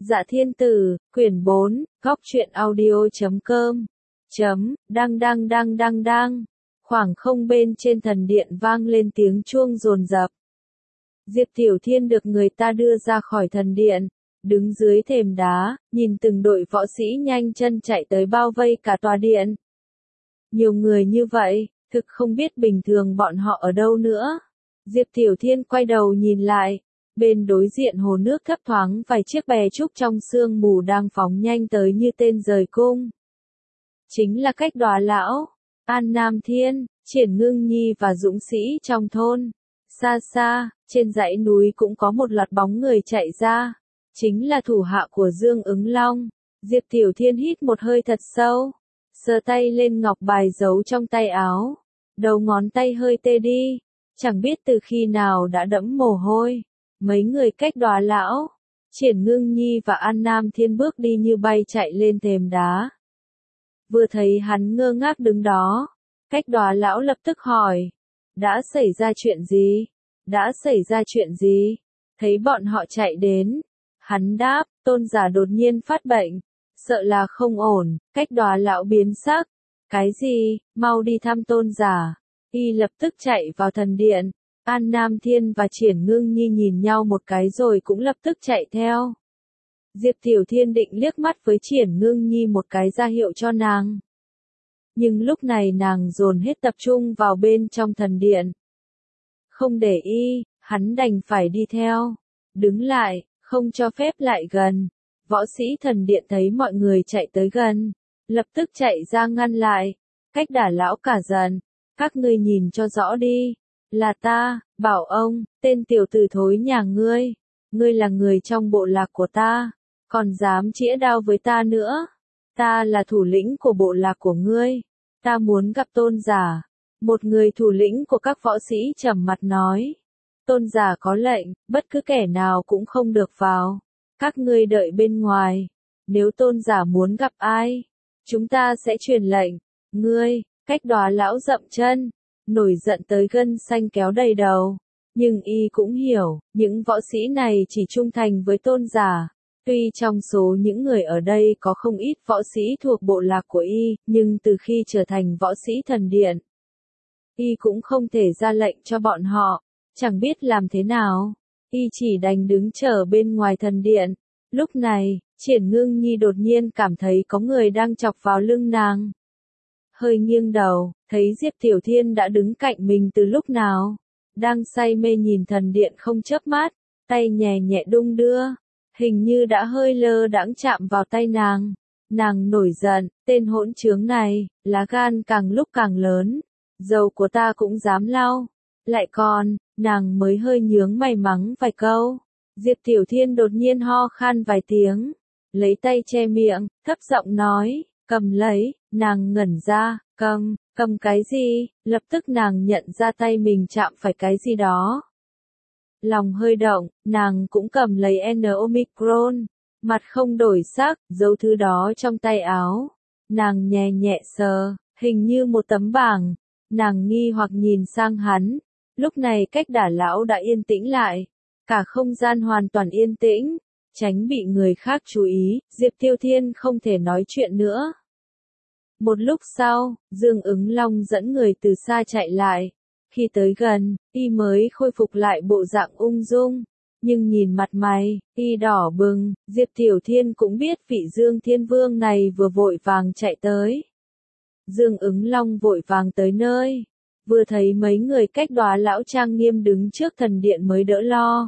Dạ Thiên Tử, quyển 4, góc truyện audio.com. Đang. Khoảng không bên trên thần điện vang lên tiếng chuông dồn dập. Diệp Tiểu Thiên được người ta đưa ra khỏi thần điện, đứng dưới thềm đá, nhìn từng đội võ sĩ nhanh chân chạy tới bao vây cả tòa điện. Nhiều người như vậy, thực không biết bình thường bọn họ ở đâu nữa. Diệp Tiểu Thiên quay đầu nhìn lại, bên đối diện hồ nước thấp thoáng vài chiếc bè trúc trong sương mù đang phóng nhanh tới như tên rời cung. Chính là Cách Đọa Lão, An Nam Thiên, Triển Ngưng Nhi và dũng sĩ trong thôn. Xa xa, trên dãy núi cũng có một loạt bóng người chạy ra. Chính là thủ hạ của Dương Ứng Long. Diệp Tiểu Thiên hít một hơi thật sâu, sờ tay lên ngọc bài giấu trong tay áo. Đầu ngón tay hơi tê đi, chẳng biết từ khi nào đã đẫm mồ hôi. Mấy người Cách Đọa Lão, Triển Ngưng Nhi và An Nam Thiên bước đi như bay chạy lên thềm đá. Vừa thấy hắn ngơ ngác đứng đó, Cách Đọa Lão lập tức hỏi, đã xảy ra chuyện gì? Đã xảy ra chuyện gì? Thấy bọn họ chạy đến, hắn đáp, tôn giả đột nhiên phát bệnh, sợ là không ổn. Cách Đọa Lão biến sắc, cái gì, mau đi thăm tôn giả. Y lập tức chạy vào thần điện. An Nam Thiên và Triển Ngưng Nhi nhìn nhau một cái rồi cũng lập tức chạy theo. Diệp Tiểu Thiên định liếc mắt với Triển Ngưng Nhi một cái ra hiệu cho nàng. Nhưng lúc này nàng dồn hết tập trung vào bên trong thần điện. Không để ý, hắn đành phải đi theo. Đứng lại, không cho phép lại gần. Võ sĩ thần điện thấy mọi người chạy tới gần, lập tức chạy ra ngăn lại. Cách Đả Lão cả giận, các ngươi nhìn cho rõ đi. Là ta, bảo ông, tên tiểu tử thối nhà ngươi. Ngươi là người trong bộ lạc của ta, còn dám chĩa đao với ta nữa. Ta là thủ lĩnh của bộ lạc của ngươi. Ta muốn gặp tôn giả. Một người thủ lĩnh của các võ sĩ trầm mặt nói. Tôn giả có lệnh, bất cứ kẻ nào cũng không được vào. Các ngươi đợi bên ngoài. Nếu tôn giả muốn gặp ai, chúng ta sẽ truyền lệnh. Ngươi, Cách Đọa Lão dậm chân, nổi giận tới gân xanh kéo đầy đầu. Nhưng y cũng hiểu, những võ sĩ này chỉ trung thành với tôn giả. Tuy trong số những người ở đây có không ít võ sĩ thuộc bộ lạc của y, nhưng từ khi trở thành võ sĩ thần điện, y cũng không thể ra lệnh cho bọn họ, chẳng biết làm thế nào. Y chỉ đành đứng chờ bên ngoài thần điện. Lúc này, Triển Ngưng Nhi đột nhiên cảm thấy có người đang chọc vào lưng nàng. Hơi nghiêng đầu, thấy Diệp Tiểu Thiên đã đứng cạnh mình từ lúc nào. Đang say mê nhìn thần điện không chớp mắt, tay nhẹ nhẹ đung đưa. Hình như đã hơi lơ đãng chạm vào tay nàng. Nàng nổi giận, tên hỗn trướng này, lá gan càng lúc càng lớn. Dầu của ta cũng dám lau. Lại còn, nàng mới hơi nhướng mày mắng vài câu. Diệp Tiểu Thiên đột nhiên ho khan vài tiếng. Lấy tay che miệng, thấp giọng nói, cầm lấy. Nàng ngẩn ra, cầm cái gì? Lập tức nàng nhận ra tay mình chạm phải cái gì đó. Lòng hơi động, nàng cũng cầm lấy N Omicron, mặt không đổi sắc, giấu thứ đó trong tay áo. Nàng nhẹ nhẹ sờ, hình như một tấm bảng. Nàng nghi hoặc nhìn sang hắn. Lúc này Cách Đả Lão đã yên tĩnh lại. Cả không gian hoàn toàn yên tĩnh. Tránh bị người khác chú ý, Diệp Tiểu Thiên không thể nói chuyện nữa. Một lúc sau, Dương Ứng Long dẫn người từ xa chạy lại. Khi tới gần, y mới khôi phục lại bộ dạng ung dung. Nhưng nhìn mặt mày, y đỏ bừng, Diệp Tiểu Thiên cũng biết vị Dương Thiên Vương này vừa vội vàng chạy tới. Dương Ứng Long vội vàng tới nơi. Vừa thấy mấy người Cách Đọa Lão trang nghiêm đứng trước thần điện mới đỡ lo.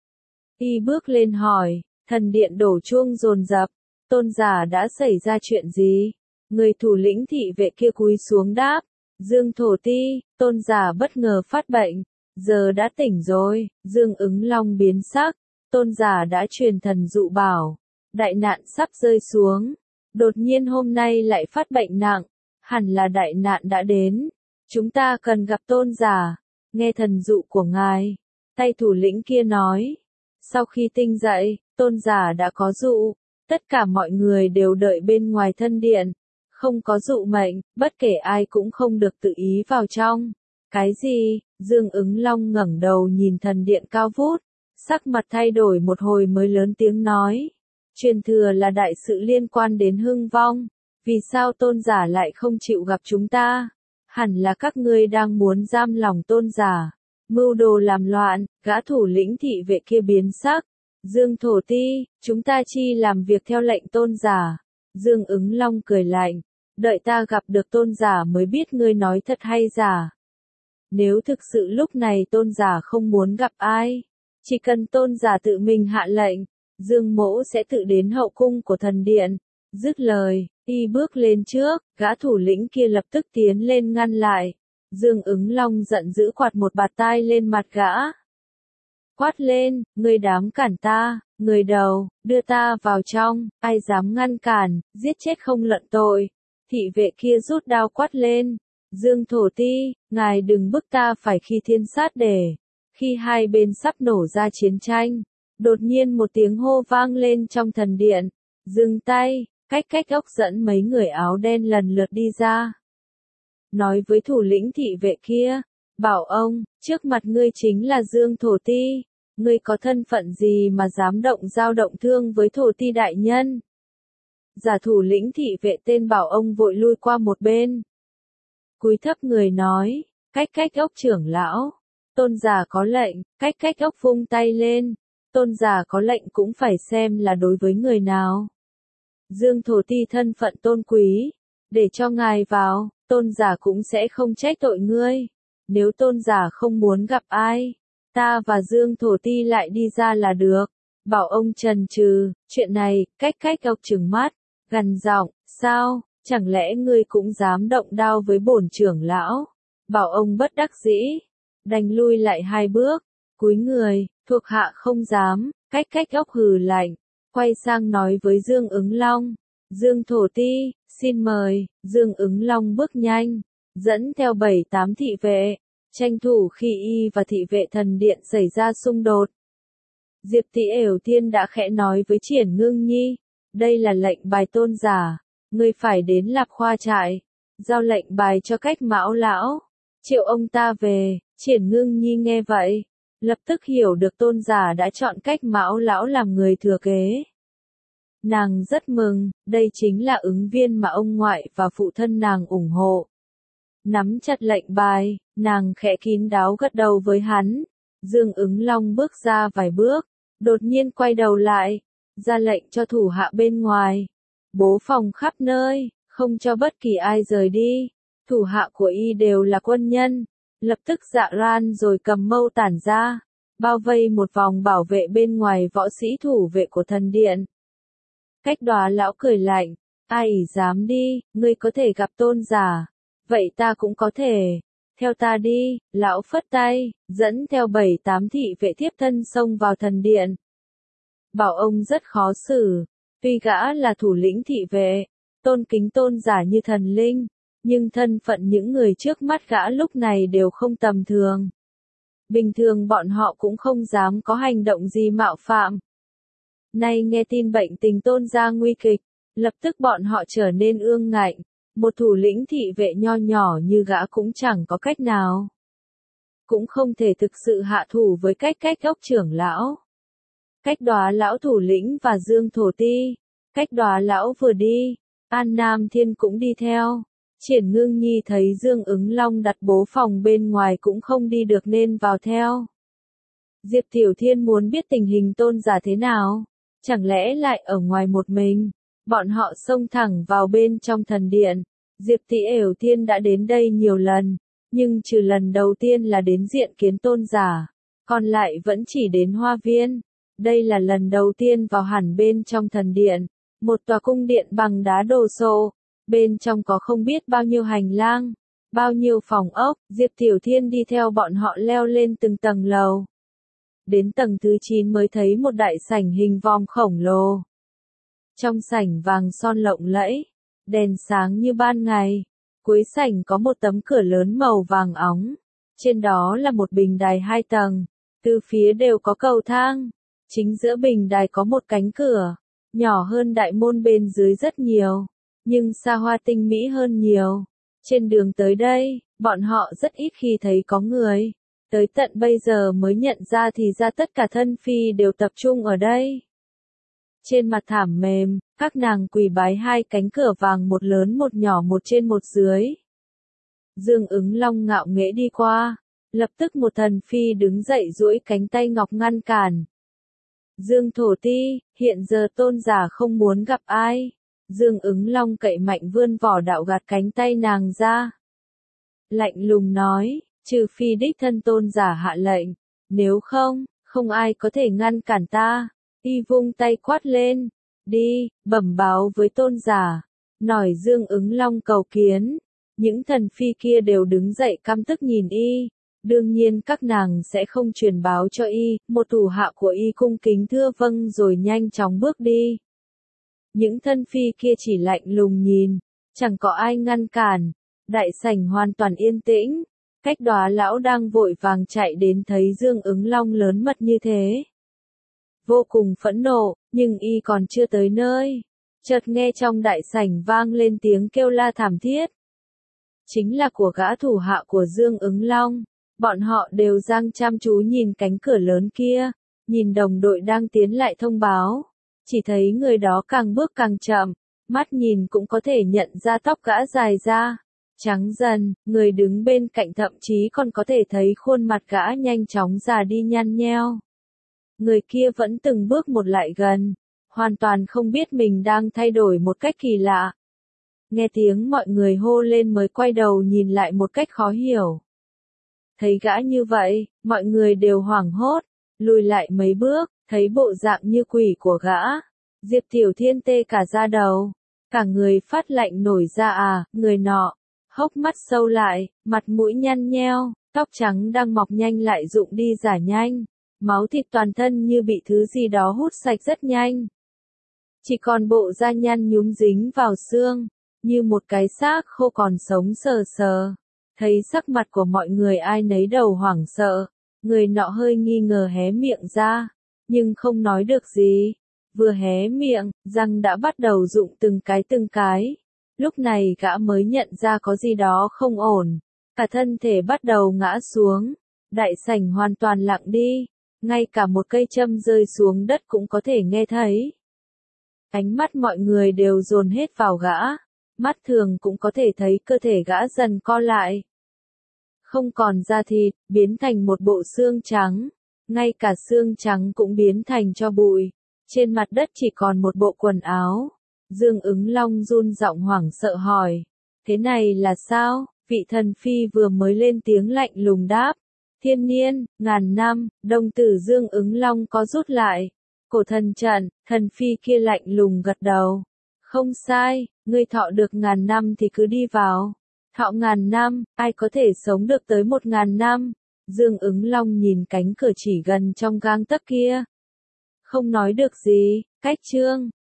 Y bước lên hỏi, thần điện đổ chuông dồn dập. Tôn giả đã xảy ra chuyện gì? Người thủ lĩnh thị vệ kia cúi xuống đáp. Dương Thổ Ti, tôn giả bất ngờ phát bệnh, giờ đã tỉnh rồi. Dương Ứng Long biến sắc, tôn giả đã truyền thần dụ bảo, đại nạn sắp rơi xuống. Đột nhiên hôm nay lại phát bệnh nặng, hẳn là đại nạn đã đến. Chúng ta cần gặp tôn giả, nghe thần dụ của ngài. Tay thủ lĩnh kia nói, sau khi tinh dậy, tôn giả đã có dụ, tất cả mọi người đều đợi bên ngoài thân điện. Không có dụ mệnh, bất kể ai cũng không được tự ý vào trong. Cái gì? Dương Ứng Long ngẩng đầu nhìn thần điện cao vút, sắc mặt thay đổi một hồi mới lớn tiếng nói. Truyền thừa là đại sự liên quan đến hưng vong. Vì sao tôn giả lại không chịu gặp chúng ta? Hẳn là các ngươi đang muốn giam lòng tôn giả. Mưu đồ làm loạn, gã thủ lĩnh thị vệ kia biến sắc. Dương Thổ Ti, chúng ta chi làm việc theo lệnh tôn giả. Dương Ứng Long cười lạnh. Đợi ta gặp được tôn giả mới biết ngươi nói thật hay giả. Nếu thực sự lúc này tôn giả không muốn gặp ai, chỉ cần tôn giả tự mình hạ lệnh, Dương Mỗ sẽ tự đến hậu cung của thần điện. Dứt lời, y bước lên trước, gã thủ lĩnh kia lập tức tiến lên ngăn lại. Dương Ứng Long giận dữ quạt một bạt tai lên mặt gã. Quát lên, ngươi dám cản ta, người đầu, đưa ta vào trong, ai dám ngăn cản, giết chết không luận tội. Thị vệ kia rút đao quát lên. Dương Thổ Ti, ngài đừng bức ta phải khi thiên sát để. Khi hai bên sắp nổ ra chiến tranh, đột nhiên một tiếng hô vang lên trong thần điện. Dừng tay, cách ốc dẫn mấy người áo đen lần lượt đi ra. Nói với thủ lĩnh thị vệ kia, bảo ông, trước mặt ngươi chính là Dương Thổ Ti. Ngươi có thân phận gì mà dám giao động thương với Thổ Ti đại nhân? Giả thủ lĩnh thị vệ tên bảo ông vội lui qua một bên. Cúi thấp người nói, cách ốc trưởng lão. Tôn giả có lệnh, cách ốc vung tay lên. Tôn giả có lệnh cũng phải xem là đối với người nào. Dương Thổ Ti thân phận tôn quý, để cho ngài vào, tôn giả cũng sẽ không trách tội ngươi. Nếu tôn giả không muốn gặp ai, ta và Dương Thổ Ti lại đi ra là được. Bảo ông chần chừ, chuyện này, cách ốc trừng mắt, gằn giọng, sao, chẳng lẽ ngươi cũng dám động đao với bổn trưởng lão? Bảo ông bất đắc dĩ, đành lui lại hai bước, cúi người, thuộc hạ không dám, cách ốc hừ lạnh, quay sang nói với Dương Ứng Long. Dương Thổ Ti, xin mời. Dương Ứng Long bước nhanh, dẫn theo 7-8 thị vệ, tranh thủ khi y và thị vệ thần điện xảy ra xung đột. Diệp Tỷ Ểu Thiên đã khẽ nói với Triển Ngưng Nhi, đây là lệnh bài tôn giả, ngươi phải đến Lạp Khoa trại, giao lệnh bài cho Cách Mão lão, triệu ông ta về. Triển Ngưng Nhi nghe vậy, lập tức hiểu được tôn giả đã chọn Cách Mão lão làm người thừa kế. Nàng rất mừng, đây chính là ứng viên mà ông ngoại và phụ thân nàng ủng hộ. Nắm chặt lệnh bài, nàng khẽ kín đáo gật đầu với hắn. Dương Ứng Long bước ra vài bước, đột nhiên quay đầu lại, ra lệnh cho thủ hạ bên ngoài, bố phòng khắp nơi, không cho bất kỳ ai rời đi. Thủ hạ của y đều là quân nhân, lập tức dạ ran rồi cầm mâu tản ra, bao vây một vòng bảo vệ bên ngoài võ sĩ thủ vệ của thần điện. Cách Đóa lão cười lạnh, ai dám đi, ngươi có thể gặp tôn giả, vậy ta cũng có thể. Theo ta đi, lão phất tay, dẫn theo 7-8 thị vệ tiếp thân xông vào thần điện. Bảo ông rất khó xử, tuy gã là thủ lĩnh thị vệ, tôn kính tôn giả như thần linh, nhưng thân phận những người trước mắt gã lúc này đều không tầm thường. Bình thường bọn họ cũng không dám có hành động gì mạo phạm. Nay nghe tin bệnh tình tôn gia nguy kịch, lập tức bọn họ trở nên ương ngạnh. Một thủ lĩnh thị vệ nho nhỏ như gã cũng chẳng có cách nào. Cũng không thể thực sự hạ thủ với cách ốc trưởng lão. Cách Đóa lão thủ lĩnh và Dương Thổ Ti. Cách Đóa lão vừa đi, An Nam Thiên cũng đi theo. Triển Ngưng Nhi thấy Dương Ứng Long đặt bố phòng bên ngoài cũng không đi được nên vào theo. Diệp Tiểu Thiên muốn biết tình hình tôn giả thế nào, chẳng lẽ lại ở ngoài một mình. Bọn họ xông thẳng vào bên trong thần điện. Diệp Tỷ Ểu Thiên đã đến đây nhiều lần, nhưng trừ lần đầu tiên là đến diện kiến tôn giả, còn lại vẫn chỉ đến hoa viên. Đây là lần đầu tiên vào hẳn bên trong thần điện, một tòa cung điện bằng đá đồ sộ, bên trong có không biết bao nhiêu hành lang, bao nhiêu phòng ốc. Diệp Tiểu Thiên đi theo bọn họ leo lên từng tầng lầu. Đến tầng thứ 9 mới thấy một đại sảnh hình vòm khổng lồ. Trong sảnh vàng son lộng lẫy, đèn sáng như ban ngày. Cuối sảnh có một tấm cửa lớn màu vàng óng. Trên đó là một bình đài 2 tầng. Từ phía đều có cầu thang. Chính giữa bình đài có một cánh cửa, nhỏ hơn đại môn bên dưới rất nhiều, nhưng xa hoa tinh mỹ hơn nhiều. Trên đường tới đây, bọn họ rất ít khi thấy có người. Tới tận bây giờ mới nhận ra thì ra tất cả thân phi đều tập trung ở đây. Trên mặt thảm mềm, các nàng quỳ bái hai cánh cửa vàng, một lớn một nhỏ, một trên một dưới. Dương Ứng Long ngạo nghễ đi qua, lập tức một thần phi đứng dậy duỗi cánh tay ngọc ngăn cản. Dương Thổ Ti, hiện giờ tôn giả không muốn gặp ai. Dương Ứng Long cậy mạnh vươn vỏ đạo gạt cánh tay nàng ra. Lạnh lùng nói, trừ phi đích thân tôn giả hạ lệnh, nếu không, không ai có thể ngăn cản ta. Y vung tay quát lên, đi, bẩm báo với tôn giả. Nổi Dương Ứng Long cầu kiến, những thần phi kia đều đứng dậy căm tức nhìn y. Đương nhiên các nàng sẽ không truyền báo cho y, một thủ hạ của y cung kính thưa vâng rồi nhanh chóng bước đi. Những thân phi kia chỉ lạnh lùng nhìn, chẳng có ai ngăn cản, đại sảnh hoàn toàn yên tĩnh. Cách Đóa lão đang vội vàng chạy đến thấy Dương Ứng Long lớn mật như thế. Vô cùng phẫn nộ, nhưng y còn chưa tới nơi. Chợt nghe trong đại sảnh vang lên tiếng kêu la thảm thiết. Chính là của gã thủ hạ của Dương Ứng Long. Bọn họ đều giang chăm chú nhìn cánh cửa lớn kia, nhìn đồng đội đang tiến lại thông báo. Chỉ thấy người đó càng bước càng chậm, mắt nhìn cũng có thể nhận ra tóc gã dài ra, trắng dần, người đứng bên cạnh thậm chí còn có thể thấy khuôn mặt gã nhanh chóng già đi nhăn nheo. Người kia vẫn từng bước một lại gần, hoàn toàn không biết mình đang thay đổi một cách kỳ lạ. Nghe tiếng mọi người hô lên mới quay đầu nhìn lại một cách khó hiểu. Thấy gã như vậy, mọi người đều hoảng hốt, lùi lại mấy bước, thấy bộ dạng như quỷ của gã. Diệp Tiểu Thiên tê cả da đầu, cả người phát lạnh nổi ra người nọ, hốc mắt sâu lại, mặt mũi nhăn nheo, tóc trắng đang mọc nhanh lại rụng đi giả nhanh, máu thịt toàn thân như bị thứ gì đó hút sạch rất nhanh. Chỉ còn bộ da nhăn nhúm dính vào xương, như một cái xác khô còn sống sờ sờ. Thấy sắc mặt của mọi người ai nấy đầu hoảng sợ, người nọ hơi nghi ngờ hé miệng ra, nhưng không nói được gì. Vừa hé miệng, răng đã bắt đầu rụng từng cái. Lúc này gã mới nhận ra có gì đó không ổn, cả thân thể bắt đầu ngã xuống, đại sảnh hoàn toàn lặng đi, ngay cả một cây châm rơi xuống đất cũng có thể nghe thấy. Ánh mắt mọi người đều dồn hết vào gã. Mắt thường cũng có thể thấy cơ thể gã dần co lại. Không còn da thịt, biến thành một bộ xương trắng. Ngay cả xương trắng cũng biến thành tro bụi. Trên mặt đất chỉ còn một bộ quần áo. Dương Ứng Long run giọng hoảng sợ hỏi. Thế này là sao? Vị thần phi vừa mới lên tiếng lạnh lùng đáp. Thiên niên, ngàn năm, đồng tử Dương Ứng Long có rút lại. Cổ thần trận, thần phi kia lạnh lùng gật đầu. Không sai, ngươi thọ được 1000 năm thì cứ đi vào. Thọ 1000 năm, ai có thể sống được tới 1000 năm? Dương Ứng Long nhìn cánh cửa chỉ gần trong gang tấc kia. Không nói được gì, cách chương.